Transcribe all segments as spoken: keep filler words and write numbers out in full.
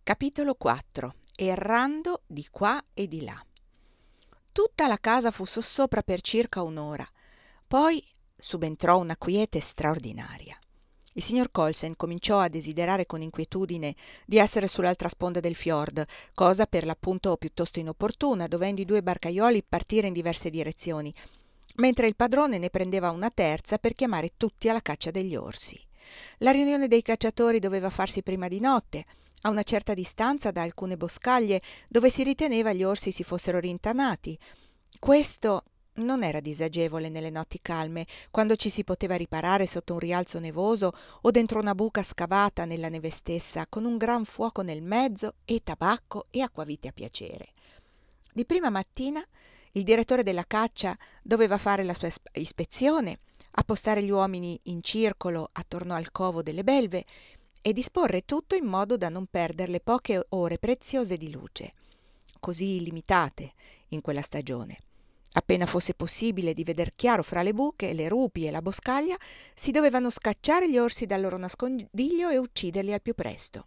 Capitolo quattro. Errando di qua e di là. Tutta la casa fu sossopra per circa un'ora. Poi subentrò una quiete straordinaria. Il signor Colsen cominciò a desiderare con inquietudine di essere sull'altra sponda del fiord, cosa per l'appunto piuttosto inopportuna, dovendo i due barcaioli partire in diverse direzioni, mentre il padrone ne prendeva una terza per chiamare tutti alla caccia degli orsi. La riunione dei cacciatori doveva farsi prima di notte, a una certa distanza da alcune boscaglie dove si riteneva gli orsi si fossero rintanati. Questo non era disagevole nelle notti calme, quando ci si poteva riparare sotto un rialzo nevoso o dentro una buca scavata nella neve stessa, con un gran fuoco nel mezzo e tabacco e acquavite a piacere. Di prima mattina il direttore della caccia doveva fare la sua ispezione, appostare gli uomini in circolo attorno al covo delle belve e disporre tutto in modo da non perdere le poche ore preziose di luce, così limitate in quella stagione. Appena fosse possibile di veder chiaro fra le buche, le rupi e la boscaglia, si dovevano scacciare gli orsi dal loro nascondiglio e ucciderli al più presto.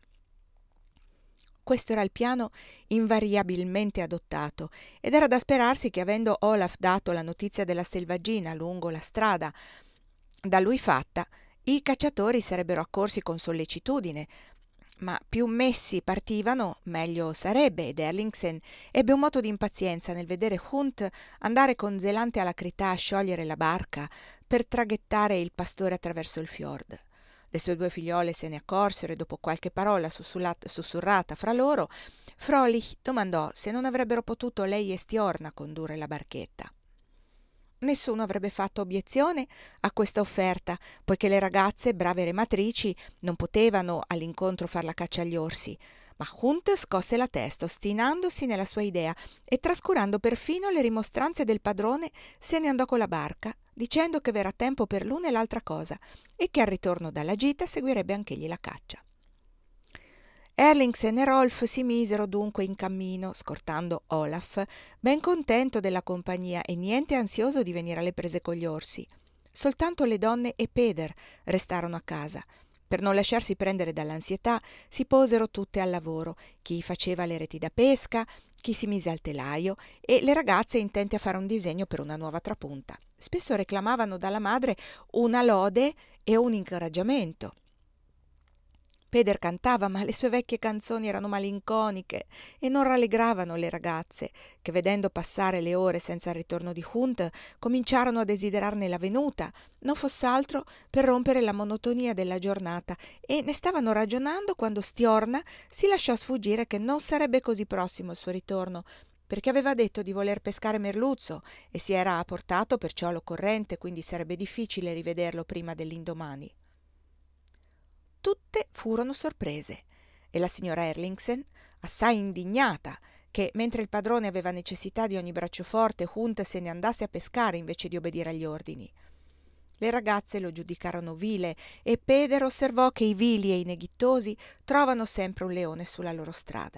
Questo era il piano invariabilmente adottato, ed era da sperarsi che, avendo Olaf dato la notizia della selvaggina lungo la strada da lui fatta, i cacciatori sarebbero accorsi con sollecitudine, ma più messi partivano meglio sarebbe, ed Erlingsen ebbe un moto di impazienza nel vedere Hunt andare con zelante alacrità a sciogliere la barca per traghettare il pastore attraverso il fiord. Le sue due figliole se ne accorsero e dopo qualche parola sussurrata fra loro, Frolich domandò se non avrebbero potuto lei e Stiorna condurre la barchetta. Nessuno avrebbe fatto obiezione a questa offerta, poiché le ragazze, brave rematrici, non potevano all'incontro far la caccia agli orsi, ma Hunt scosse la testa, ostinandosi nella sua idea e trascurando perfino le rimostranze del padrone, se ne andò con la barca, dicendo che verrà tempo per l'una e l'altra cosa e che al ritorno dalla gita seguirebbe anch'egli la caccia. Erlingsen e Rolf si misero dunque in cammino, scortando Olaf, ben contento della compagnia e niente ansioso di venire alle prese con gli orsi. Soltanto le donne e Peder restarono a casa. Per non lasciarsi prendere dall'ansietà, si posero tutte al lavoro, chi faceva le reti da pesca, chi si mise al telaio, e le ragazze intente a fare un disegno per una nuova trapunta. Spesso reclamavano dalla madre una lode e un incoraggiamento. Peder cantava, ma le sue vecchie canzoni erano malinconiche e non rallegravano le ragazze, che vedendo passare le ore senza il ritorno di Hunt cominciarono a desiderarne la venuta, non foss'altro per rompere la monotonia della giornata, e ne stavano ragionando quando Stiorna si lasciò sfuggire che non sarebbe così prossimo il suo ritorno, perché aveva detto di voler pescare merluzzo e si era apportato perciò all'occorrente, quindi sarebbe difficile rivederlo prima dell'indomani. Tutte furono sorprese e la signora Erlingsen, assai indignata che, mentre il padrone aveva necessità di ogni braccio-forte, Hunt se ne andasse a pescare invece di obbedire agli ordini. Le ragazze lo giudicarono vile e Peder osservò che i vili e i neghittosi trovano sempre un leone sulla loro strada.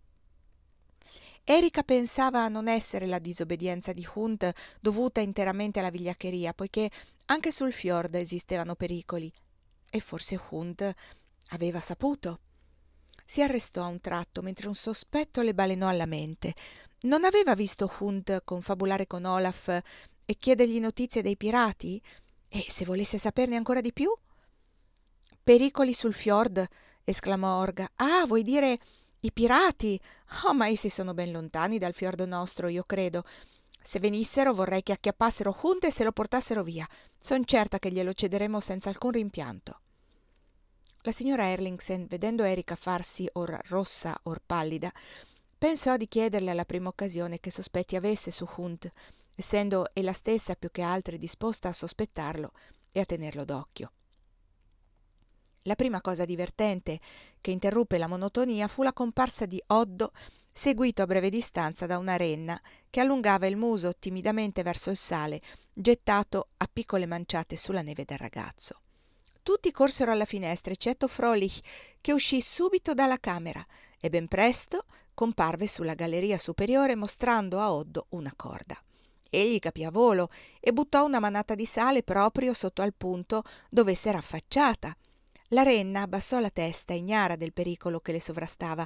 Erika pensava a non essere la disobbedienza di Hunt dovuta interamente alla vigliaccheria, poiché anche sul fiord esistevano pericoli. E forse Hunt aveva saputo. Si arrestò a un tratto mentre un sospetto le balenò alla mente. Non aveva visto Hunt confabulare con Olaf e chiedergli notizie dei pirati? E se volesse saperne ancora di più? Pericoli sul fiord, esclamò Orga. Ah, vuoi dire i pirati? Oh, ma essi sono ben lontani dal fiord nostro, io credo. Se venissero vorrei che acchiappassero Hunt e se lo portassero via. Son certa che glielo cederemo senza alcun rimpianto. La signora Erlingsen, vedendo Erika farsi or rossa or pallida, pensò di chiederle alla prima occasione che sospetti avesse su Hunt, essendo ella stessa più che altri disposta a sospettarlo e a tenerlo d'occhio. La prima cosa divertente che interruppe la monotonia fu la comparsa di Oddo, seguito a breve distanza da una renna che allungava il muso timidamente verso il sale, gettato a piccole manciate sulla neve del ragazzo. Tutti corsero alla finestra, eccetto Frolich, che uscì subito dalla camera e ben presto comparve sulla galleria superiore mostrando a Oddo una corda. Egli capì a volo e buttò una manata di sale proprio sotto al punto dove s'era affacciata. La renna abbassò la testa, ignara del pericolo che le sovrastava,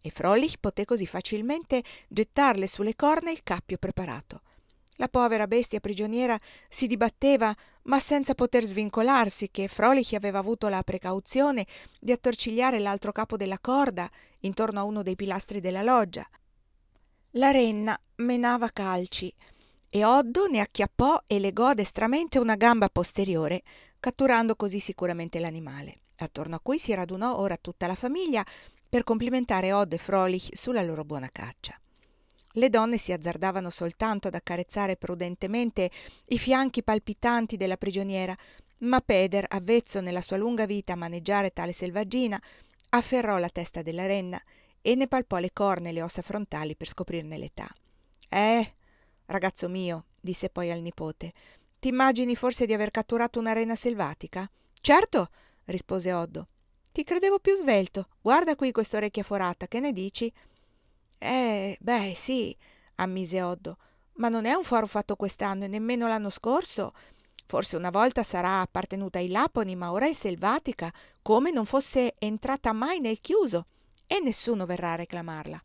e Frölich poté così facilmente gettarle sulle corna il cappio preparato. La povera bestia prigioniera si dibatteva, ma senza poter svincolarsi, che Frölich aveva avuto la precauzione di attorcigliare l'altro capo della corda intorno a uno dei pilastri della loggia. La renna menava calci e Oddo ne acchiappò e legò destramente una gamba posteriore, catturando così sicuramente l'animale, attorno a cui si radunò ora tutta la famiglia per complimentare Odd e Frölich sulla loro buona caccia. Le donne si azzardavano soltanto ad accarezzare prudentemente i fianchi palpitanti della prigioniera, ma Peder, avvezzo nella sua lunga vita a maneggiare tale selvaggina, afferrò la testa della renna e ne palpò le corna e le ossa frontali per scoprirne l'età. «Eh, ragazzo mio», disse poi al nipote, «ti immagini forse di aver catturato una rena selvatica?» «Certo», rispose Oddo. «Ti credevo più svelto. Guarda qui quest'orecchia forata, che ne dici?» «Eh, beh, sì», ammise Oddo, «ma non è un foro fatto quest'anno e nemmeno l'anno scorso. Forse una volta sarà appartenuta ai Laponi, ma ora è selvatica, come non fosse entrata mai nel chiuso, e nessuno verrà a reclamarla».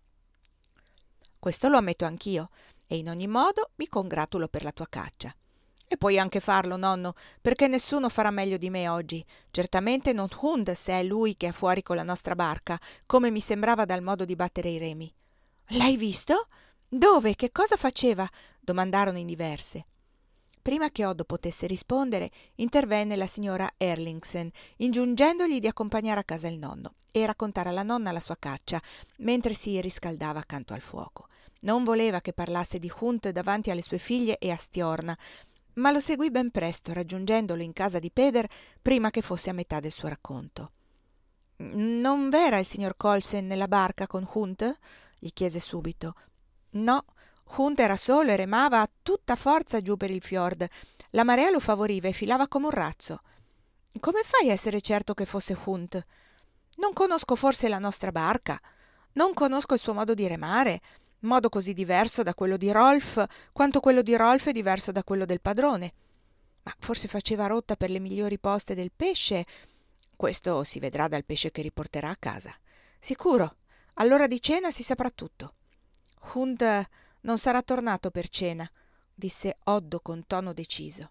«Questo lo ammetto anch'io, e in ogni modo mi congratulo per la tua caccia». «E puoi anche farlo, nonno, perché nessuno farà meglio di me oggi. Certamente non Hund, se è lui che è fuori con la nostra barca, come mi sembrava dal modo di battere i remi». «L'hai visto? Dove? Che cosa faceva?» domandarono in diverse. Prima che Oddo potesse rispondere, intervenne la signora Erlingsen, ingiungendogli di accompagnare a casa il nonno e raccontare alla nonna la sua caccia, mentre si riscaldava accanto al fuoco. Non voleva che parlasse di Hund davanti alle sue figlie e a Stiorna, ma lo seguì ben presto, raggiungendolo in casa di Peder prima che fosse a metà del suo racconto. «Non v'era il signor Colsen nella barca con Hund?» gli chiese subito. «No, Hund era solo e remava a tutta forza giù per il fiord. La marea lo favoriva e filava come un razzo». «Come fai a essere certo che fosse Hund?» «Non conosco forse la nostra barca? Non conosco il suo modo di remare, modo così diverso da quello di Rolf, quanto quello di Rolf è diverso da quello del padrone. Ma forse faceva rotta per le migliori poste del pesce. Questo si vedrà dal pesce che riporterà a casa. Sicuro, all'ora di cena si saprà tutto». «Hund non sarà tornato per cena», disse Oddo con tono deciso.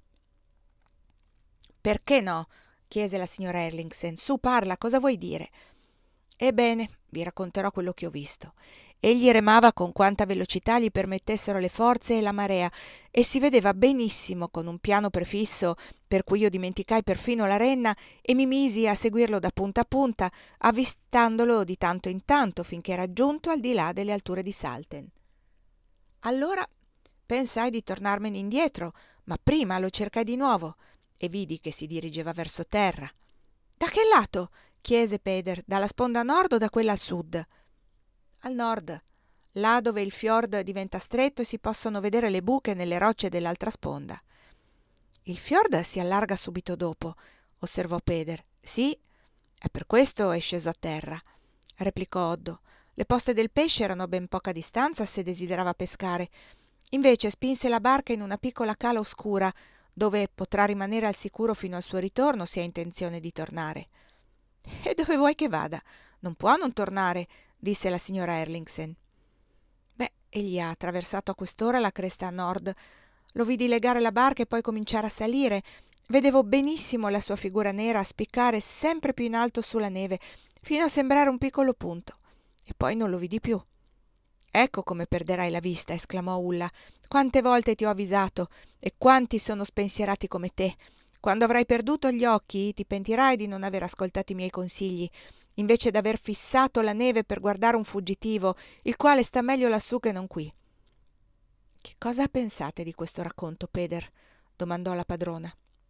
«Perché no?» chiese la signora Erlingsen. «Su, parla, cosa vuoi dire?» «Ebbene, vi racconterò quello che ho visto. Egli remava con quanta velocità gli permettessero le forze e la marea, e si vedeva benissimo con un piano prefisso, per cui io dimenticai perfino la renna e mi misi a seguirlo da punta a punta, avvistandolo di tanto in tanto finché era giunto al di là delle alture di Salten. Allora pensai di tornarmene indietro, ma prima lo cercai di nuovo e vidi che si dirigeva verso terra». «Da che lato?» chiese Peder, «dalla sponda nord o da quella a sud?» «Al nord, là dove il fiord diventa stretto e si possono vedere le buche nelle rocce dell'altra sponda». «Il fiord si allarga subito dopo», osservò Peder. «Sì, è per questo è sceso a terra», replicò Oddo. «Le poste del pesce erano a ben poca distanza se desiderava pescare. Invece spinse la barca in una piccola cala oscura, dove potrà rimanere al sicuro fino al suo ritorno se ha intenzione di tornare». «E dove vuoi che vada? Non può non tornare», disse la signora Erlingsen. «Beh, egli ha attraversato a quest'ora la cresta a nord. Lo vidi legare la barca e poi cominciare a salire. Vedevo benissimo la sua figura nera spiccare sempre più in alto sulla neve, fino a sembrare un piccolo punto. E poi non lo vidi più». «Ecco come perderai la vista», esclamò Ulla. «Quante volte ti ho avvisato e quanti sono spensierati come te. Quando avrai perduto gli occhi ti pentirai di non aver ascoltato i miei consigli, invece d'aver fissato la neve per guardare un fuggitivo, il quale sta meglio lassù che non qui». «Che cosa pensate di questo racconto, Peder?» domandò la padrona.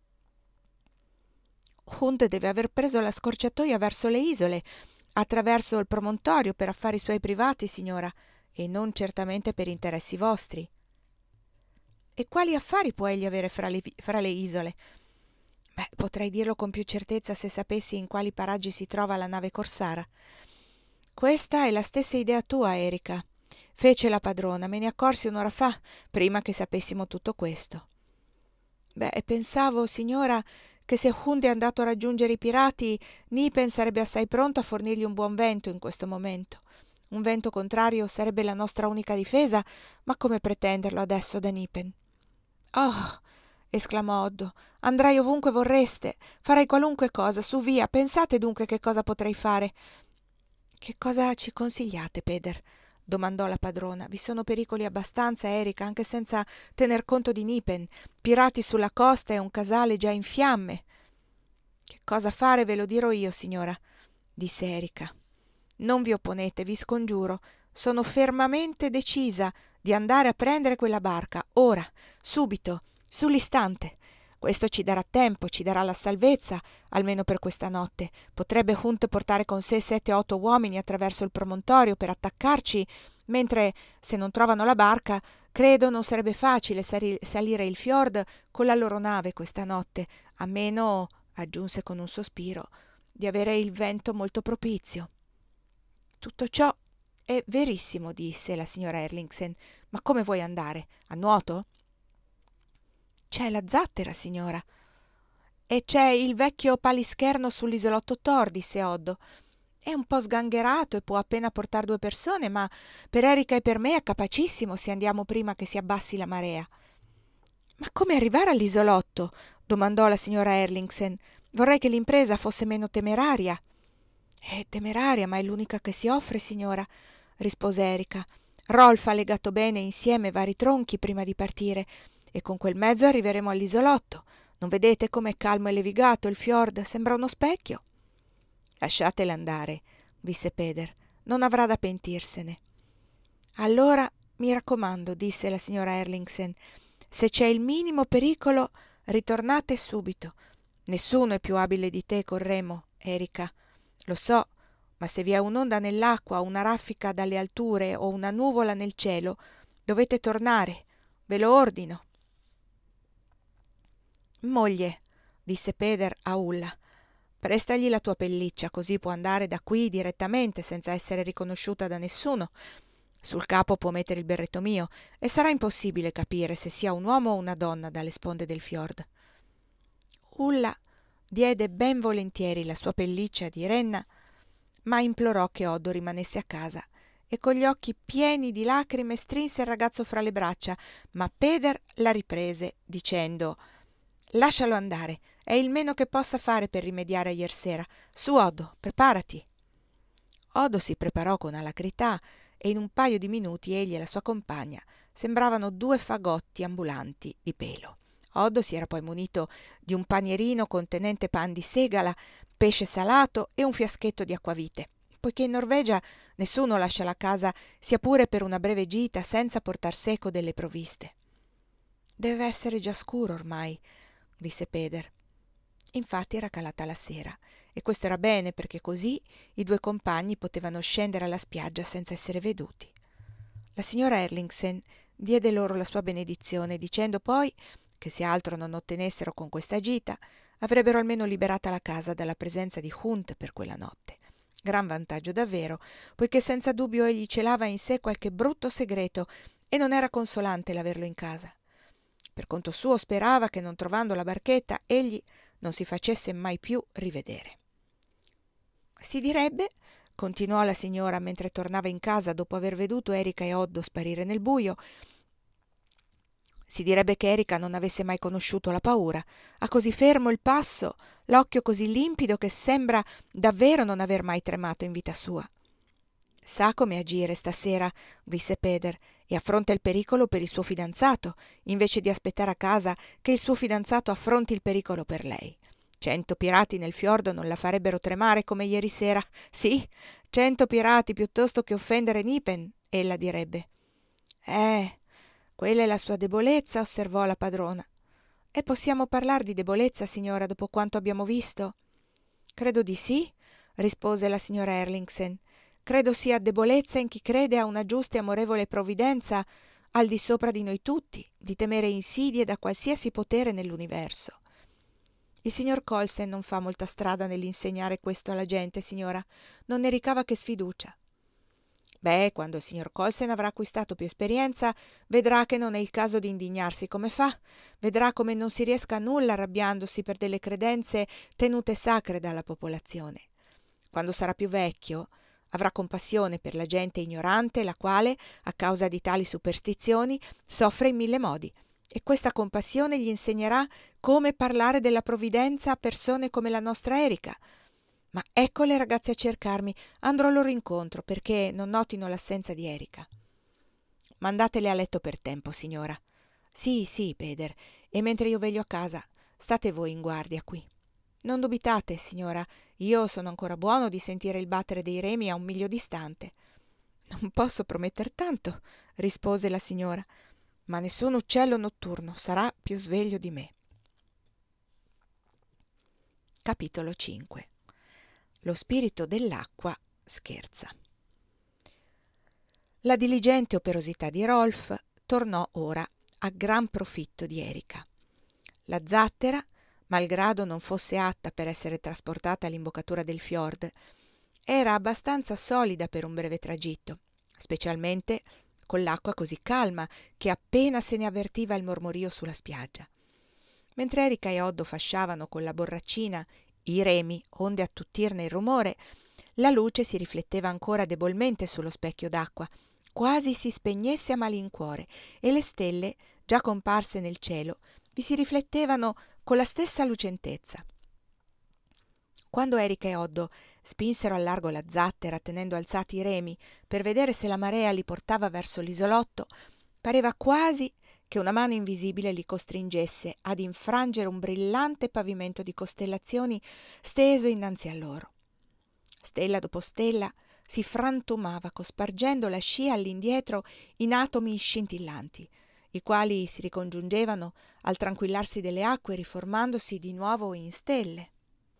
«Hund deve aver preso la scorciatoia verso le isole, attraverso il promontorio per affari suoi privati, signora, e non certamente per interessi vostri». «E quali affari può egli avere fra le, fra le isole?» «Beh, potrei dirlo con più certezza se sapessi in quali paraggi si trova la nave corsara». «Questa è la stessa idea tua, Erika», fece la padrona. «Me ne accorsi un'ora fa, prima che sapessimo tutto questo». «Beh, pensavo, signora, che se Hund è andato a raggiungere i pirati, Nipen sarebbe assai pronto a fornirgli un buon vento in questo momento. Un vento contrario sarebbe la nostra unica difesa, ma come pretenderlo adesso da Nipen? «Oh!» esclamò Oddo. «Andrai ovunque vorreste, farei qualunque cosa, su via, pensate dunque che cosa potrei fare». «Che cosa ci consigliate, Peder?» domandò la padrona. «Vi sono pericoli abbastanza, Erika, anche senza tener conto di Nipen, pirati sulla costa e un casale già in fiamme». «Che cosa fare ve lo dirò io, signora», disse Erika. «Non vi opponete, vi scongiuro. Sono fermamente decisa di andare a prendere quella barca, ora, subito, sull'istante. Questo ci darà tempo, ci darà la salvezza, almeno per questa notte. Potrebbe Hunt portare con sé sette o otto uomini attraverso il promontorio per attaccarci, mentre, se non trovano la barca, credo non sarebbe facile sali- salire il fiord con la loro nave questa notte, a meno», aggiunse con un sospiro, «di avere il vento molto propizio». «Tutto ciò è verissimo», disse la signora Erlingsen, «ma come vuoi andare? A nuoto?» «C'è la zattera, signora». «E c'è il vecchio palischerno sull'isolotto Tor», disse Oddo. «È un po' sgangherato e può appena portar due persone, ma per Erika e per me è capacissimo se andiamo prima che si abbassi la marea». «Ma come arrivare all'isolotto?» domandò la signora Erlingsen. «Vorrei che l'impresa fosse meno temeraria». «È temeraria, ma è l'unica che si offre, signora», rispose Erika. «Rolf ha legato bene insieme vari tronchi prima di partire e con quel mezzo arriveremo all'isolotto. Non vedete com'è calmo e levigato il fiord? Sembra uno specchio». «Lasciatela andare», disse Peder. «Non avrà da pentirsene». «Allora, mi raccomando», disse la signora Erlingsen, «se c'è il minimo pericolo, ritornate subito. Nessuno è più abile di te col remo, Erika. Lo so, ma se vi è un'onda nell'acqua, una raffica dalle alture o una nuvola nel cielo, dovete tornare. Ve lo ordino». «Moglie», disse Peder a Ulla, «prestagli la tua pelliccia, così può andare da qui direttamente senza essere riconosciuta da nessuno. Sul capo può mettere il berretto mio e sarà impossibile capire se sia un uomo o una donna dalle sponde del fiord». Ulla diede ben volentieri la sua pelliccia di renna, ma implorò che Oddo rimanesse a casa e con gli occhi pieni di lacrime strinse il ragazzo fra le braccia, ma Peder la riprese dicendo: «Lascialo andare, è il meno che possa fare per rimediare a iersera. Su, Oddo, preparati». Oddo si preparò con alacrità e in un paio di minuti egli e la sua compagna sembravano due fagotti ambulanti di pelo. Oddo si era poi munito di un panierino contenente pan di segala, pesce salato e un fiaschetto di acquavite, poiché in Norvegia nessuno lascia la casa sia pure per una breve gita senza portar seco delle provviste. «Deve essere già scuro ormai», disse Peder. Infatti era calata la sera e questo era bene, perché così i due compagni potevano scendere alla spiaggia senza essere veduti. La signora Erlingsen diede loro la sua benedizione, dicendo poi che se altro non ottenessero con questa gita avrebbero almeno liberata la casa dalla presenza di Hunt per quella notte. Gran vantaggio davvero, poiché senza dubbio egli celava in sé qualche brutto segreto e non era consolante l'averlo in casa. Per conto suo sperava che, non trovando la barchetta, egli non si facesse mai più rivedere. «Si direbbe», continuò la signora mentre tornava in casa dopo aver veduto Erika e Oddo sparire nel buio, «si direbbe che Erika non avesse mai conosciuto la paura. Ha così fermo il passo, l'occhio così limpido che sembra davvero non aver mai tremato in vita sua». «Sa come agire stasera», disse Peder, «e affronta il pericolo per il suo fidanzato, invece di aspettare a casa che il suo fidanzato affronti il pericolo per lei. Cento pirati nel fiordo non la farebbero tremare come ieri sera. Sì, cento pirati piuttosto che offendere Nipen, ella direbbe». «Eh, quella è la sua debolezza», osservò la padrona. «E possiamo parlar di debolezza, signora, dopo quanto abbiamo visto?» «Credo di sì», rispose la signora Erlingsen. «Credo sia debolezza in chi crede a una giusta e amorevole provvidenza al di sopra di noi tutti, di temere insidie da qualsiasi potere nell'universo». «Il signor Colsen non fa molta strada nell'insegnare questo alla gente, signora. Non ne ricava che sfiducia». «Beh, quando il signor Colsen avrà acquistato più esperienza, vedrà che non è il caso di indignarsi come fa. Vedrà come non si riesca a nulla arrabbiandosi per delle credenze tenute sacre dalla popolazione. Quando sarà più vecchio Avrà compassione per la gente ignorante, la quale, a causa di tali superstizioni, soffre in mille modi, e questa compassione gli insegnerà come parlare della provvidenza a persone come la nostra Erika. Ma ecco le ragazze a cercarmi, andrò loro incontro perché non notino l'assenza di Erika. Mandatele a letto per tempo, signora. Sì, sì, Peder, e mentre io veglio a casa, state voi in guardia qui. Non dubitate, signora, io sono ancora buono di sentire il battere dei remi a un miglio distante. Non posso prometter tanto, rispose la signora, ma nessun uccello notturno sarà più sveglio di me. Capitolo cinque. Lo spirito dell'acqua scherza. La diligente operosità di Rolf tornò ora a gran profitto di Erika. La zattera, malgrado non fosse atta per essere trasportata all'imboccatura del fiord, era abbastanza solida per un breve tragitto, specialmente con l'acqua così calma che appena se ne avvertiva il mormorio sulla spiaggia. Mentre Erika e Oddo fasciavano con la borraccina i remi onde attuttirne il rumore, la luce si rifletteva ancora debolmente sullo specchio d'acqua, quasi si spegnesse a malincuore, e le stelle, già comparse nel cielo, vi si riflettevano con la stessa lucentezza. Quando Erika e Oddo spinsero al largo la zattera tenendo alzati i remi per vedere se la marea li portava verso l'isolotto, pareva quasi che una mano invisibile li costringesse ad infrangere un brillante pavimento di costellazioni steso innanzi a loro. Stella dopo stella si frantumava cospargendo la scia all'indietro in atomi scintillanti, i quali si ricongiungevano al tranquillarsi delle acque riformandosi di nuovo in stelle.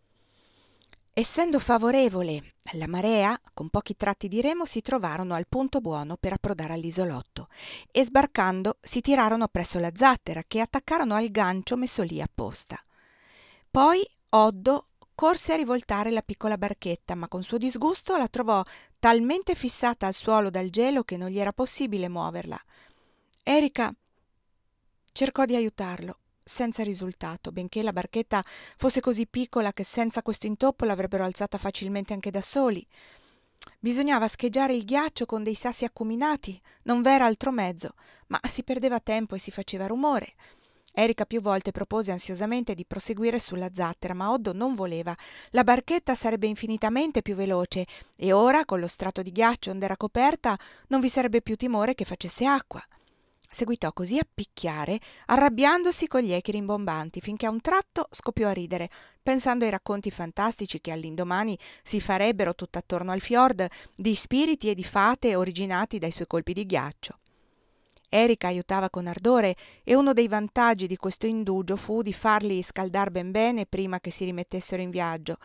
Essendo favorevole la marea, con pochi tratti di remo si trovarono al punto buono per approdare all'isolotto e sbarcando si tirarono appresso la zattera che attaccarono al gancio messo lì apposta. Poi Oddo corse a rivoltare la piccola barchetta, ma con suo disgusto la trovò talmente fissata al suolo dal gelo che non gli era possibile muoverla. Erika cercò di aiutarlo, senza risultato, benché la barchetta fosse così piccola che senza questo intoppo l'avrebbero alzata facilmente anche da soli. Bisognava scheggiare il ghiaccio con dei sassi acuminati, non v'era altro mezzo, ma si perdeva tempo e si faceva rumore. Erika più volte propose ansiosamente di proseguire sulla zattera, ma Oddo non voleva. La barchetta sarebbe infinitamente più veloce e ora, con lo strato di ghiaccio onde era coperta, non vi sarebbe più timore che facesse acqua. Seguitò così a picchiare, arrabbiandosi con gli echi rimbombanti, finché a un tratto scoppiò a ridere, pensando ai racconti fantastici che all'indomani si farebbero tutt'attorno al fiord di spiriti e di fate originati dai suoi colpi di ghiaccio. Erika aiutava con ardore e uno dei vantaggi di questo indugio fu di farli scaldar ben bene prima che si rimettessero in viaggio.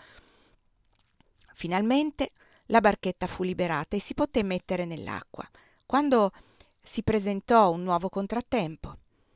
Finalmente la barchetta fu liberata e si poté mettere nell'acqua, quando si presentò un nuovo contrattempo.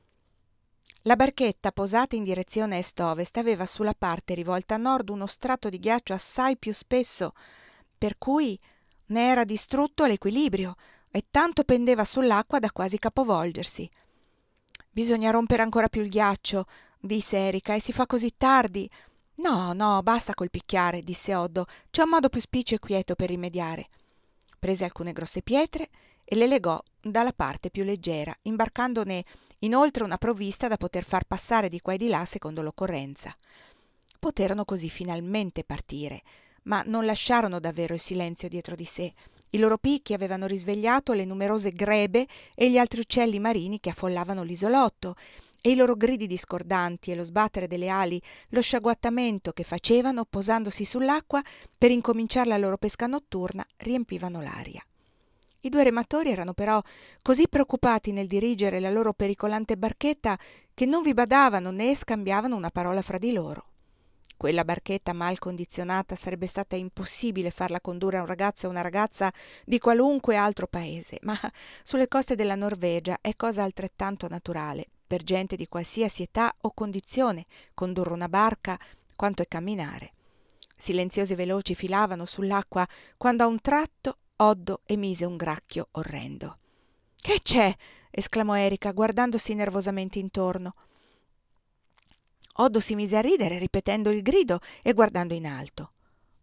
La barchetta, posata in direzione est-ovest, aveva sulla parte rivolta a nord uno strato di ghiaccio assai più spesso, per cui ne era distrutto l'equilibrio e tanto pendeva sull'acqua da quasi capovolgersi. «Bisogna rompere ancora più il ghiaccio», disse Erika, «e si fa così tardi». «No, no, basta col picchiare», disse Oddo, «c'è un modo più spiccio e quieto per rimediare». Prese alcune grosse pietre e le legò dalla parte più leggera, imbarcandone inoltre una provvista da poter far passare di qua e di là secondo l'occorrenza. Poterono così finalmente partire, ma non lasciarono davvero il silenzio dietro di sé. I loro picchi avevano risvegliato le numerose grebe e gli altri uccelli marini che affollavano l'isolotto, e i loro gridi discordanti e lo sbattere delle ali, lo sciaguattamento che facevano posandosi sull'acqua per incominciare la loro pesca notturna, riempivano l'aria. I due rematori erano però così preoccupati nel dirigere la loro pericolante barchetta che non vi badavano né scambiavano una parola fra di loro. Quella barchetta mal condizionata sarebbe stata impossibile farla condurre a un ragazzo o una ragazza di qualunque altro paese, ma sulle coste della Norvegia è cosa altrettanto naturale per gente di qualsiasi età o condizione condurre una barca quanto è camminare. Silenziosi e veloci filavano sull'acqua quando a un tratto Oddo emise un gracchio orrendo. «Che c'è?» esclamò Erika, guardandosi nervosamente intorno. Oddo si mise a ridere, ripetendo il grido e guardando in alto.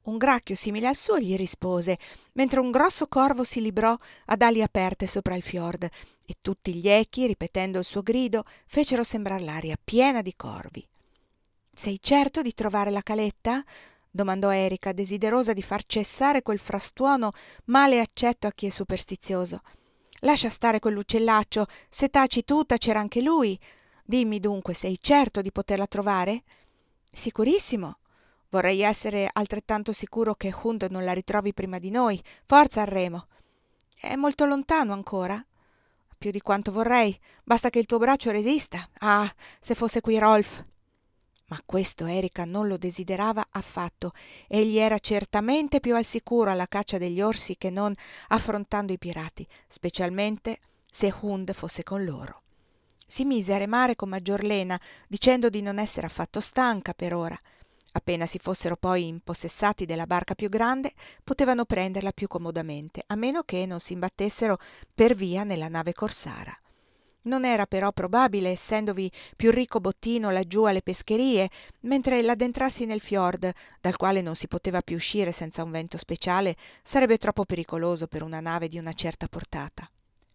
Un gracchio simile al suo gli rispose, mentre un grosso corvo si librò ad ali aperte sopra il fiord, e tutti gli echi, ripetendo il suo grido, fecero sembrar l'aria piena di corvi. «Sei certo di trovare la caletta?» domandò Erika, desiderosa di far cessare quel frastuono male accetto a chi è superstizioso. «Lascia stare quell'uccellaccio, se taci tu tacerà anche lui. Dimmi dunque, sei certo di poterla trovare?» «Sicurissimo. Vorrei essere altrettanto sicuro che Hund non la ritrovi prima di noi. Forza al remo!» «È molto lontano ancora?» «Più di quanto vorrei. Basta che il tuo braccio resista. Ah, se fosse qui Rolf!» Ma questo Erika non lo desiderava affatto. Egli era certamente più al sicuro alla caccia degli orsi che non affrontando i pirati, specialmente se Hund fosse con loro. Si mise a remare con maggior lena, dicendo di non essere affatto stanca per ora. Appena si fossero poi impossessati della barca più grande, potevano prenderla più comodamente, a meno che non si imbattessero per via nella nave corsara. Non era però probabile, essendovi più ricco bottino laggiù alle pescherie, mentre l'addentrarsi nel fiord, dal quale non si poteva più uscire senza un vento speciale, sarebbe troppo pericoloso per una nave di una certa portata.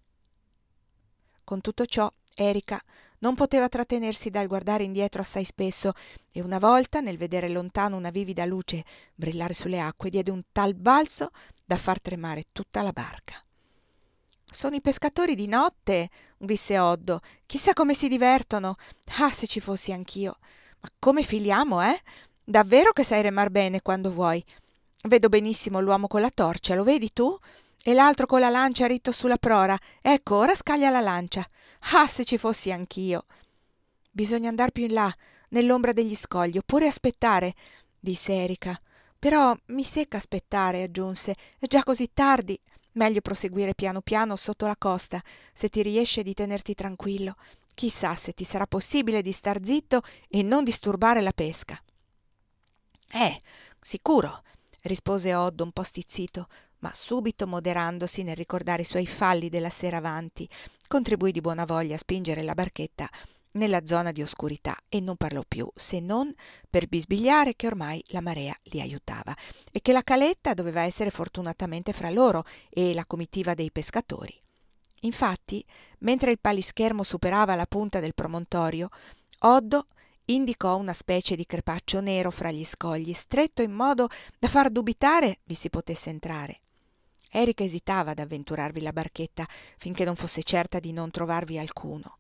Con tutto ciò, Erika non poteva trattenersi dal guardare indietro assai spesso, e una volta, nel vedere lontano una vivida luce brillare sulle acque, diede un tal balzo da far tremare tutta la barca. «Sono i pescatori di notte», disse Oddo. «Chissà come si divertono. Ah, se ci fossi anch'io. Ma come filiamo, eh? Davvero che sai remar bene quando vuoi. Vedo benissimo l'uomo con la torcia, lo vedi tu? E l'altro con la lancia ritto sulla prora. Ecco, ora scaglia la lancia. Ah, se ci fossi anch'io!» «Bisogna andar più in là, nell'ombra degli scogli, oppure aspettare», disse Erika. «Però mi secca aspettare», aggiunse. «È già così tardi. Meglio proseguire piano piano sotto la costa, se ti riesce di tenerti tranquillo. Chissà se ti sarà possibile di star zitto e non disturbare la pesca». «Eh, sicuro», rispose Odd un po' stizzito, ma subito moderandosi nel ricordare i suoi falli della sera avanti, contribuì di buona voglia a spingere la barchetta nella zona di oscurità e non parlò più, se non per bisbigliare che ormai la marea li aiutava e che la caletta doveva essere fortunatamente fra loro e la comitiva dei pescatori. Infatti, mentre il palischermo superava la punta del promontorio, Oddo indicò una specie di crepaccio nero fra gli scogli, stretto in modo da far dubitare vi si potesse entrare. Erika esitava ad avventurarvi la barchetta finché non fosse certa di non trovarvi alcuno.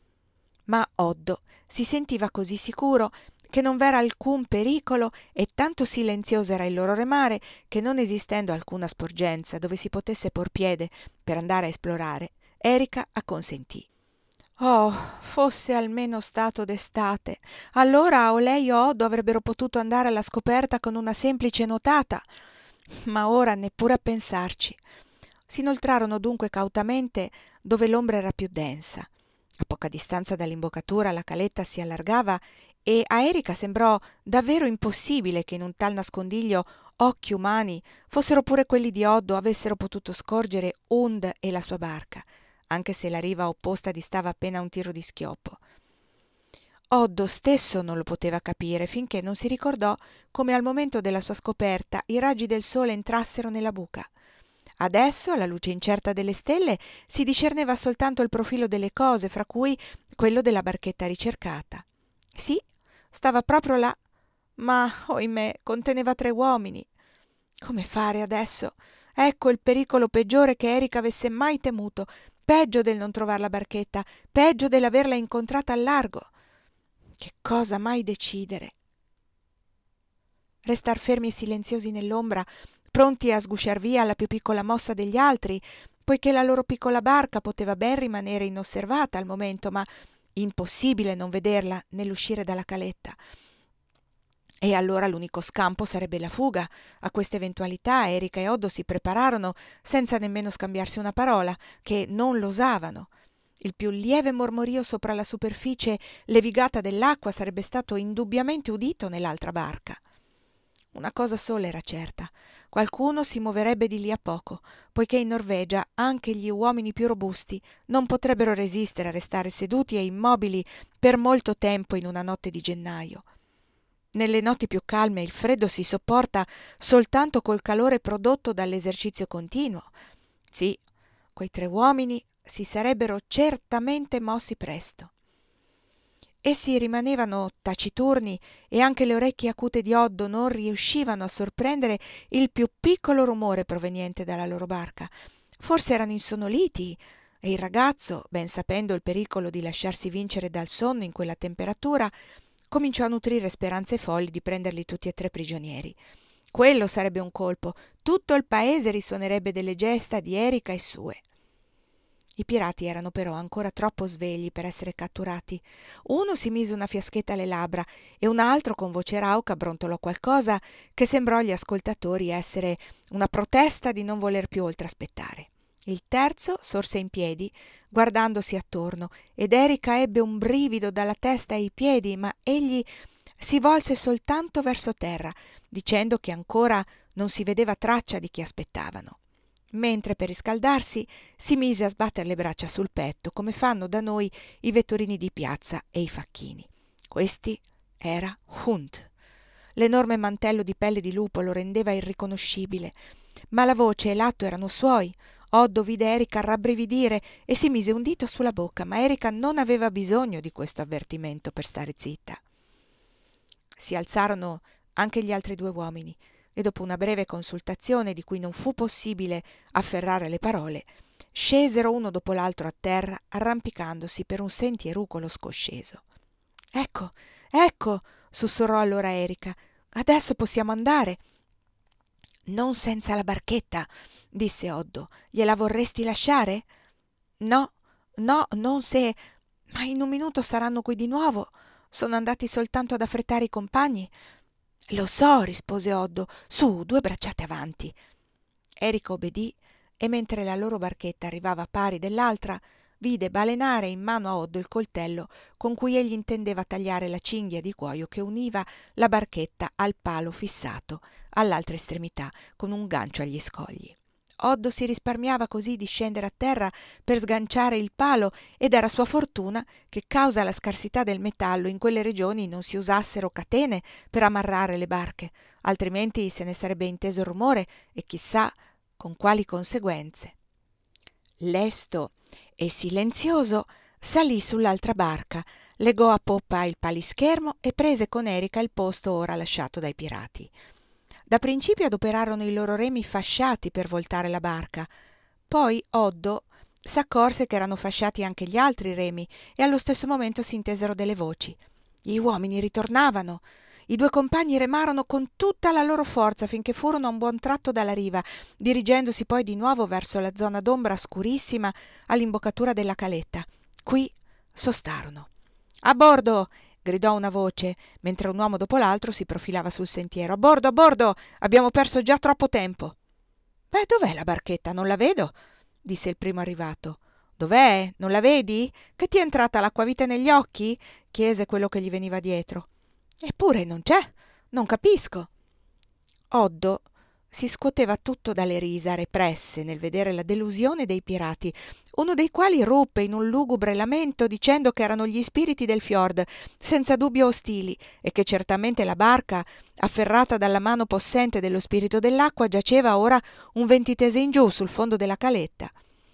Ma Oddo si sentiva così sicuro che non v'era alcun pericolo e tanto silenzioso era il loro remare che, non esistendo alcuna sporgenza dove si potesse por piede per andare a esplorare, Erika acconsentì. «Oh, fosse almeno stato d'estate! Allora o lei o Oddo avrebbero potuto andare alla scoperta con una semplice nuotata. Ma ora neppure a pensarci». Si inoltrarono dunque cautamente dove l'ombra era più densa. A poca distanza dall'imboccatura la caletta si allargava e a Erika sembrò davvero impossibile che in un tal nascondiglio occhi umani, fossero pure quelli di Oddo, avessero potuto scorgere Hund e la sua barca, anche se la riva opposta distava appena un tiro di schioppo. Oddo stesso non lo poteva capire finché non si ricordò come al momento della sua scoperta i raggi del sole entrassero nella buca. Adesso, alla luce incerta delle stelle, si discerneva soltanto il profilo delle cose, fra cui quello della barchetta ricercata. Sì, stava proprio là, ma, ohimè, conteneva tre uomini. Come fare adesso? Ecco il pericolo peggiore che Erika avesse mai temuto, peggio del non trovar la barchetta, peggio dell'averla incontrata al largo. Che cosa mai decidere? Restar fermi e silenziosi nell'ombra, pronti a sgusciar via alla più piccola mossa degli altri, poiché la loro piccola barca poteva ben rimanere inosservata al momento, ma impossibile non vederla nell'uscire dalla caletta. E allora l'unico scampo sarebbe la fuga. A questa eventualità Erika e Oddo si prepararono senza nemmeno scambiarsi una parola, che non l'osavano. Il più lieve mormorio sopra la superficie levigata dell'acqua sarebbe stato indubbiamente udito nell'altra barca. Una cosa sola era certa: qualcuno si muoverebbe di lì a poco, poiché in Norvegia anche gli uomini più robusti non potrebbero resistere a restare seduti e immobili per molto tempo in una notte di gennaio. Nelle notti più calme il freddo si sopporta soltanto col calore prodotto dall'esercizio continuo. Sì, quei tre uomini si sarebbero certamente mossi presto. Essi rimanevano taciturni e anche le orecchie acute di Oddo non riuscivano a sorprendere il più piccolo rumore proveniente dalla loro barca. Forse erano insonnoliti e il ragazzo, ben sapendo il pericolo di lasciarsi vincere dal sonno in quella temperatura, cominciò a nutrire speranze folli di prenderli tutti e tre prigionieri. Quello sarebbe un colpo. Tutto il paese risuonerebbe delle gesta di Erika e sue. I pirati erano però ancora troppo svegli per essere catturati. Uno si mise una fiaschetta alle labbra e un altro con voce rauca brontolò qualcosa che sembrò agli ascoltatori essere una protesta di non voler più oltre aspettare. Il terzo sorse in piedi, guardandosi attorno, ed Erika ebbe un brivido dalla testa ai piedi, ma egli si volse soltanto verso terra, dicendo che ancora non si vedeva traccia di chi aspettavano. Mentre per riscaldarsi si mise a sbatter le braccia sul petto, come fanno da noi i vetturini di piazza e i facchini. Questi era Hunt. L'enorme mantello di pelle di lupo lo rendeva irriconoscibile, ma la voce e l'atto erano suoi. Oddo vide Erika rabbrividire e si mise un dito sulla bocca, ma Erika non aveva bisogno di questo avvertimento per stare zitta. Si alzarono anche gli altri due uomini e dopo una breve consultazione di cui non fu possibile afferrare le parole, scesero uno dopo l'altro a terra, arrampicandosi per un sentierucolo scosceso. «Ecco, ecco!» sussurrò allora Erika. «Adesso possiamo andare!» «Non senza la barchetta!» disse Oddo. «Gliela vorresti lasciare?» «No, no, non se... Ma in un minuto saranno qui di nuovo. Sono andati soltanto ad affrettare i compagni.» «Lo so», rispose Oddo. «Su, due bracciate avanti.» Erika obbedì e mentre la loro barchetta arrivava a pari dell'altra, vide balenare in mano a Oddo il coltello con cui egli intendeva tagliare la cinghia di cuoio che univa la barchetta al palo fissato all'altra estremità con un gancio agli scogli. Oddo si risparmiava così di scendere a terra per sganciare il palo ed era sua fortuna che, causa la scarsità del metallo, in quelle regioni non si usassero catene per ammarrare le barche, altrimenti se ne sarebbe inteso il rumore e chissà con quali conseguenze. Lesto e silenzioso salì sull'altra barca, legò a poppa il palischermo e prese con Erika il posto ora lasciato dai pirati. Da principio adoperarono i loro remi fasciati per voltare la barca. Poi Oddo s'accorse che erano fasciati anche gli altri remi e allo stesso momento si intesero delle voci. Gli uomini ritornavano. I due compagni remarono con tutta la loro forza finché furono a un buon tratto dalla riva, dirigendosi poi di nuovo verso la zona d'ombra scurissima all'imboccatura della caletta. Qui sostarono. «A bordo!» gridò una voce, mentre un uomo dopo l'altro si profilava sul sentiero. «A bordo, a bordo! Abbiamo perso già troppo tempo!» «Beh, dov'è la barchetta? Non la vedo!» disse il primo arrivato. «Dov'è? Non la vedi? Che ti è entrata l'acquavite negli occhi?» chiese quello che gli veniva dietro. «Eppure non c'è! Non capisco!» Oddo si scuoteva tutto dalle risa represse nel vedere la delusione dei pirati, uno dei quali ruppe in un lugubre lamento dicendo che erano gli spiriti del fiord, senza dubbio ostili, e che certamente la barca, afferrata dalla mano possente dello spirito dell'acqua, giaceva ora un ventitese in giù sul fondo della caletta.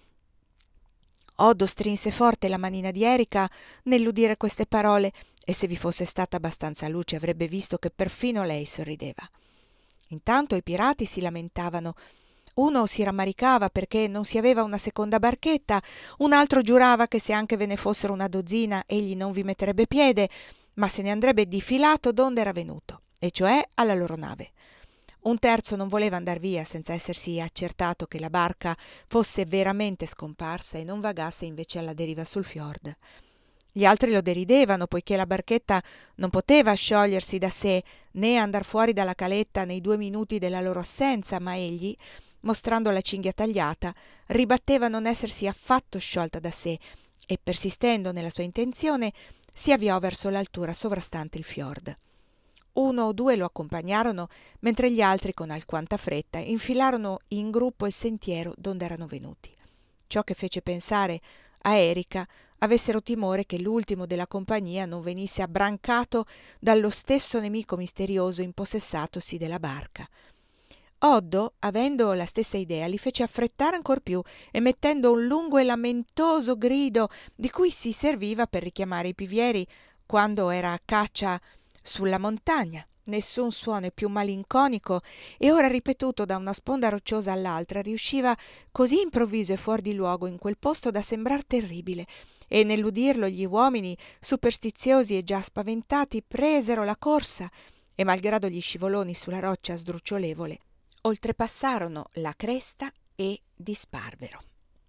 Oddo strinse forte la manina di Erika nell'udire queste parole e se vi fosse stata abbastanza luce avrebbe visto che perfino lei sorrideva. Intanto i pirati si lamentavano. Uno si rammaricava perché non si aveva una seconda barchetta, un altro giurava che se anche ve ne fossero una dozzina egli non vi metterebbe piede, ma se ne andrebbe difilato donde era venuto, e cioè alla loro nave. Un terzo non voleva andar via senza essersi accertato che la barca fosse veramente scomparsa e non vagasse invece alla deriva sul fiord. Gli altri lo deridevano, poiché la barchetta non poteva sciogliersi da sé né andar fuori dalla caletta nei due minuti della loro assenza, ma egli, mostrando la cinghia tagliata, ribatteva non essersi affatto sciolta da sé e, persistendo nella sua intenzione, si avviò verso l'altura sovrastante il fiord. Uno o due lo accompagnarono, mentre gli altri, con alquanta fretta, infilarono in gruppo il sentiero donde erano venuti. Ciò che fece pensare a Erika avessero timore che l'ultimo della compagnia non venisse abbrancato dallo stesso nemico misterioso impossessatosi della barca. Oddo, avendo la stessa idea, li fece affrettare ancor più, emettendo un lungo e lamentoso grido di cui si serviva per richiamare i pivieri quando era a caccia sulla montagna. Nessun suono più malinconico, e ora ripetuto da una sponda rocciosa all'altra, riusciva così improvviso e fuor di luogo in quel posto da sembrar terribile, e nell'udirlo gli uomini, superstiziosi e già spaventati, presero la corsa e, malgrado gli scivoloni sulla roccia sdrucciolevole, oltrepassarono la cresta e disparvero.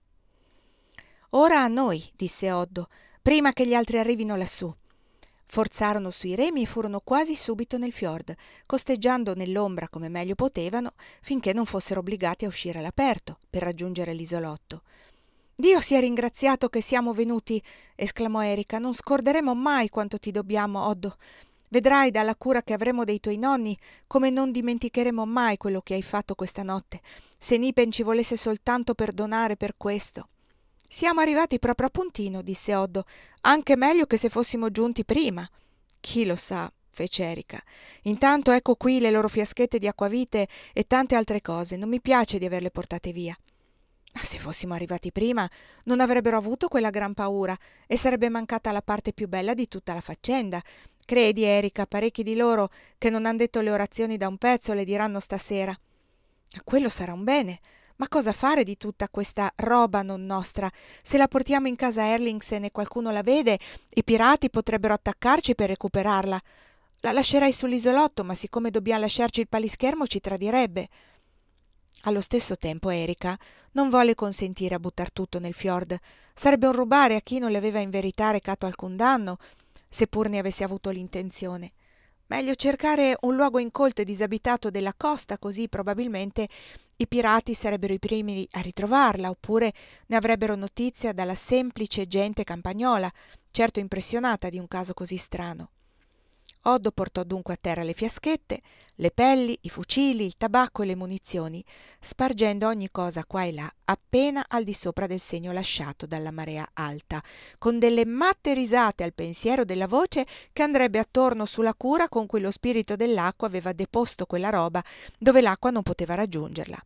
«Ora a noi», disse Oddo, «prima che gli altri arrivino lassù». Forzarono sui remi e furono quasi subito nel fiord, costeggiando nell'ombra come meglio potevano, finché non fossero obbligati a uscire all'aperto per raggiungere l'isolotto. «Dio sia ringraziato che siamo venuti», esclamò Erika. «Non scorderemo mai quanto ti dobbiamo, Oddo. Vedrai dalla cura che avremo dei tuoi nonni come non dimenticheremo mai quello che hai fatto questa notte, se Nipen ci volesse soltanto perdonare per questo». «Siamo arrivati proprio a puntino», disse Oddo, «anche meglio che se fossimo giunti prima». «Chi lo sa», fece Erika. «Intanto ecco qui le loro fiaschette di acquavite e tante altre cose. Non mi piace di averle portate via». «Ma se fossimo arrivati prima non avrebbero avuto quella gran paura e sarebbe mancata la parte più bella di tutta la faccenda. Credi, Erika, parecchi di loro che non han detto le orazioni da un pezzo le diranno stasera». «Quello sarà un bene. Ma cosa fare di tutta questa roba non nostra? Se la portiamo in casa Erlingsen e qualcuno la vede, i pirati potrebbero attaccarci per recuperarla. La lascerei sull'isolotto, ma siccome dobbiamo lasciarci il palischermo ci tradirebbe». Allo stesso tempo Erika non volle consentire a buttar tutto nel fiord. Sarebbe un rubare a chi non le aveva in verità recato alcun danno, seppur ne avesse avuto l'intenzione. Meglio cercare un luogo incolto e disabitato della costa, così probabilmente i pirati sarebbero i primi a ritrovarla, oppure ne avrebbero notizia dalla semplice gente campagnola, certo impressionata di un caso così strano. Oddo portò dunque a terra le fiaschette, le pelli, i fucili, il tabacco e le munizioni, spargendo ogni cosa qua e là appena al di sopra del segno lasciato dalla marea alta, con delle matte risate al pensiero della voce che andrebbe attorno sulla cura con cui lo spirito dell'acqua aveva deposto quella roba dove l'acqua non poteva raggiungerla.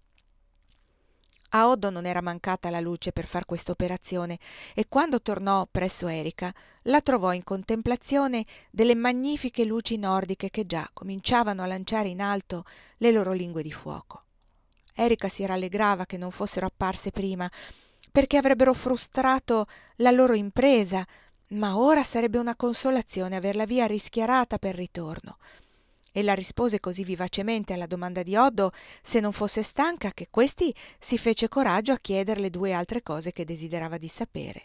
A Oddo non era mancata la luce per far questa operazione, e quando tornò presso Erika la trovò in contemplazione delle magnifiche luci nordiche che già cominciavano a lanciare in alto le loro lingue di fuoco. Erika si rallegrava che non fossero apparse prima, perché avrebbero frustrato la loro impresa, ma ora sarebbe una consolazione averla via rischiarata per ritorno. Ella rispose così vivacemente alla domanda di Oddo se non fosse stanca che questi si fece coraggio a chiederle due altre cose che desiderava di sapere.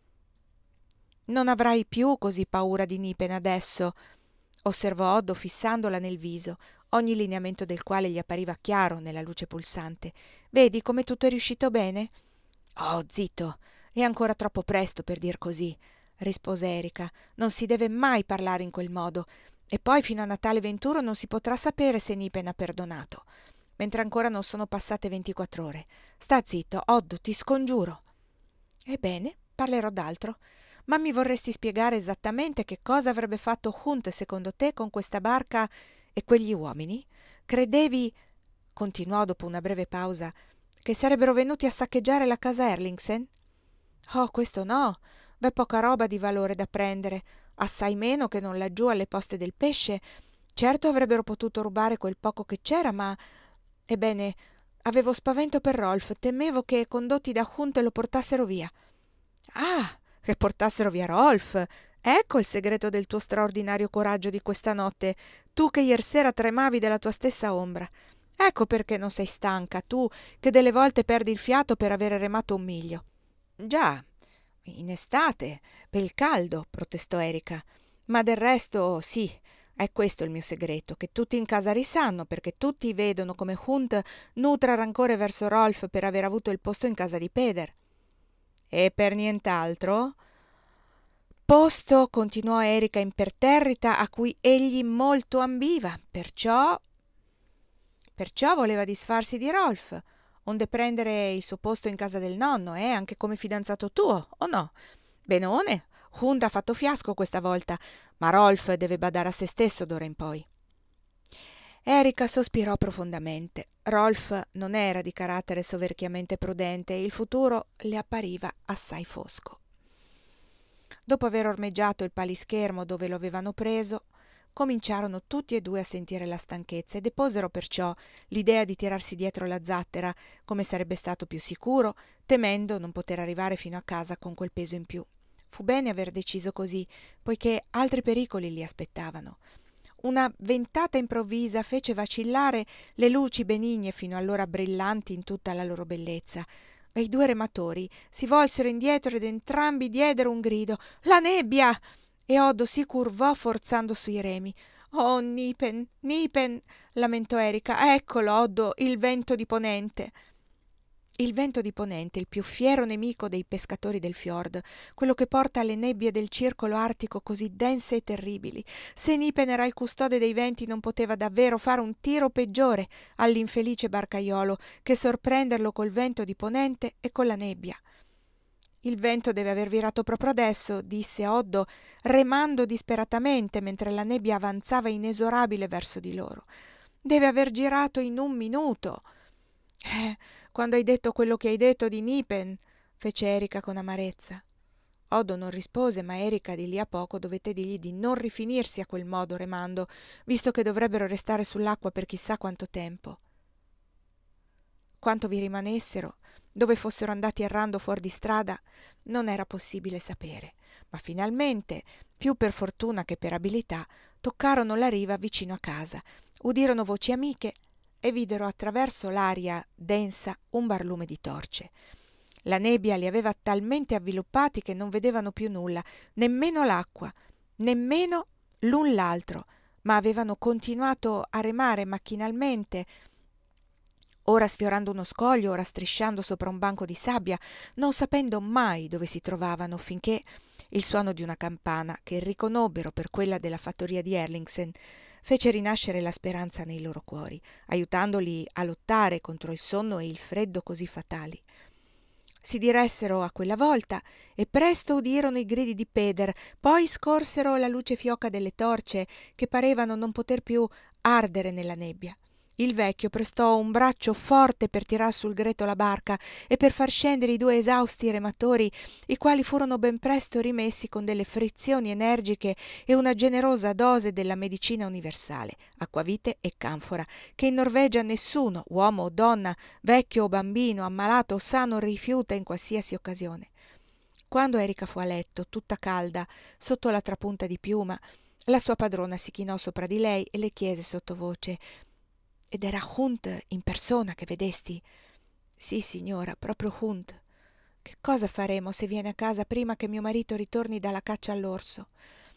«Non avrai più così paura di Nipen adesso», osservò Oddo fissandola nel viso, ogni lineamento del quale gli appariva chiaro nella luce pulsante. «Vedi come tutto è riuscito bene?» «Oh, zitto, è ancora troppo presto per dir così», rispose Erika. «Non si deve mai parlare in quel modo. E poi fino a Natale venturo non si potrà sapere se Nipen ha perdonato, mentre ancora non sono passate ventiquattro ore. Sta zitto, Oddo, ti scongiuro». «Ebbene, parlerò d'altro. Ma mi vorresti spiegare esattamente che cosa avrebbe fatto Hunt secondo te con questa barca e quegli uomini? Credevi», continuò dopo una breve pausa, «che sarebbero venuti a saccheggiare la casa Erlingsen?» «Oh, questo no. V'è poca roba di valore da prendere, assai meno che non laggiù alle poste del pesce. Certo avrebbero potuto rubare quel poco che c'era, ma ebbene, avevo spavento per Rolf, temevo che condotti da Hunt lo portassero via». «Ah, che portassero via Rolf! Ecco il segreto del tuo straordinario coraggio di questa notte, tu che iersera tremavi della tua stessa ombra. Ecco perché non sei stanca, tu che delle volte perdi il fiato per avere remato un miglio». «Già, in estate, pel caldo», protestò Erika. «Ma del resto, sì, è questo il mio segreto, che tutti in casa risanno, perché tutti vedono come Hunt nutra rancore verso Rolf per aver avuto il posto in casa di Peder». «E per nient'altro?» «Posto», continuò Erika imperterrita, «a cui egli molto ambiva, perciò perciò voleva disfarsi di Rolf, onde prendere il suo posto in casa del nonno, eh, anche come fidanzato tuo, o no? Benone, Hund ha fatto fiasco questa volta, ma Rolf deve badare a se stesso d'ora in poi. Erika sospirò profondamente. Rolf non era di carattere soverchiamente prudente e il futuro le appariva assai fosco. Dopo aver ormeggiato il palischermo dove lo avevano preso, cominciarono tutti e due a sentire la stanchezza e deposero perciò l'idea di tirarsi dietro la zattera, come sarebbe stato più sicuro, temendo non poter arrivare fino a casa con quel peso in più. Fu bene aver deciso così, poiché altri pericoli li aspettavano. Una ventata improvvisa fece vacillare le luci benigne fino allora brillanti in tutta la loro bellezza, e i due rematori si volsero indietro ed entrambi diedero un grido: «La nebbia!» E Odo si curvò forzando sui remi. «Oh, Nipen, Nipen!» lamentò Erika. «Eccolo, Odo, il vento di ponente!» Il vento di ponente, il più fiero nemico dei pescatori del fiord, quello che porta alle nebbie del circolo artico così dense e terribili. Se Nipen era il custode dei venti, non poteva davvero fare un tiro peggiore all'infelice barcaiolo che sorprenderlo col vento di ponente e con la nebbia. «Il vento deve aver virato proprio adesso», disse Oddo, remando disperatamente mentre la nebbia avanzava inesorabile verso di loro. «Deve aver girato in un minuto». «Eh, quando hai detto quello che hai detto di Nipen», fece Erika con amarezza. Oddo non rispose, ma Erika di lì a poco dovette dirgli di non rifinirsi a quel modo remando, visto che dovrebbero restare sull'acqua per chissà quanto tempo. Quanto vi rimanessero, dove fossero andati errando fuori di strada, non era possibile sapere, ma finalmente, più per fortuna che per abilità, toccarono la riva vicino a casa, udirono voci amiche e videro attraverso l'aria densa un barlume di torce. La nebbia li aveva talmente avviluppati che non vedevano più nulla, nemmeno l'acqua, nemmeno l'un l'altro, ma avevano continuato a remare macchinalmente, ora sfiorando uno scoglio, ora strisciando sopra un banco di sabbia, non sapendo mai dove si trovavano, finché il suono di una campana, che riconobbero per quella della fattoria di Erlingsen, fece rinascere la speranza nei loro cuori, aiutandoli a lottare contro il sonno e il freddo così fatali. Si diressero a quella volta e presto udirono i gridi di Peder, poi scorsero la luce fioca delle torce che parevano non poter più ardere nella nebbia. Il vecchio prestò un braccio forte per tirar sul greto la barca e per far scendere i due esausti rematori, i quali furono ben presto rimessi con delle frizioni energiche e una generosa dose della medicina universale, acquavite e canfora, che in Norvegia nessuno, uomo o donna, vecchio o bambino, ammalato o sano, rifiuta in qualsiasi occasione. Quando Erika fu a letto, tutta calda, sotto la trapunta di piuma, la sua padrona si chinò sopra di lei e le chiese sottovoce: «Ed era Hund in persona che vedesti?» «Sì, signora, proprio Hund. Che cosa faremo se viene a casa prima che mio marito ritorni dalla caccia all'orso?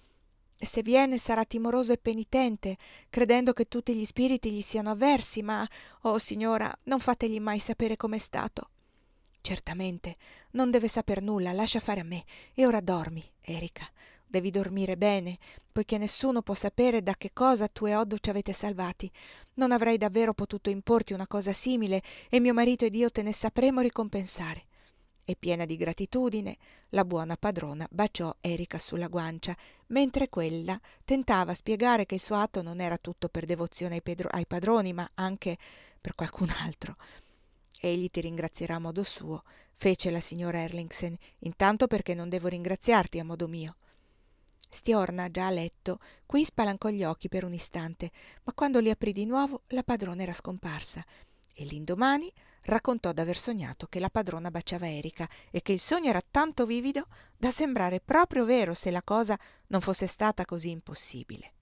Se viene sarà timoroso e penitente, credendo che tutti gli spiriti gli siano avversi, ma, oh signora, non fategli mai sapere com'è stato». «Certamente, non deve saper nulla, lascia fare a me. E ora dormi, Erika. Devi dormire bene, poiché nessuno può sapere da che cosa tu e Oddo ci avete salvati. Non avrei davvero potuto importi una cosa simile e mio marito ed io te ne sapremo ricompensare». E piena di gratitudine, la buona padrona baciò Erika sulla guancia, mentre quella tentava spiegare che il suo atto non era tutto per devozione ai, pedro- ai padroni, ma anche per qualcun altro. «Egli ti ringrazierà a modo suo», fece la signora Erlingsen, «intanto perché non devo ringraziarti a modo mio». Stiorna, già a letto, qui spalancò gli occhi per un istante, ma quando li aprì di nuovo la padrona era scomparsa, e l'indomani raccontò d'aver sognato che la padrona baciava Erika e che il sogno era tanto vivido da sembrare proprio vero se la cosa non fosse stata così impossibile.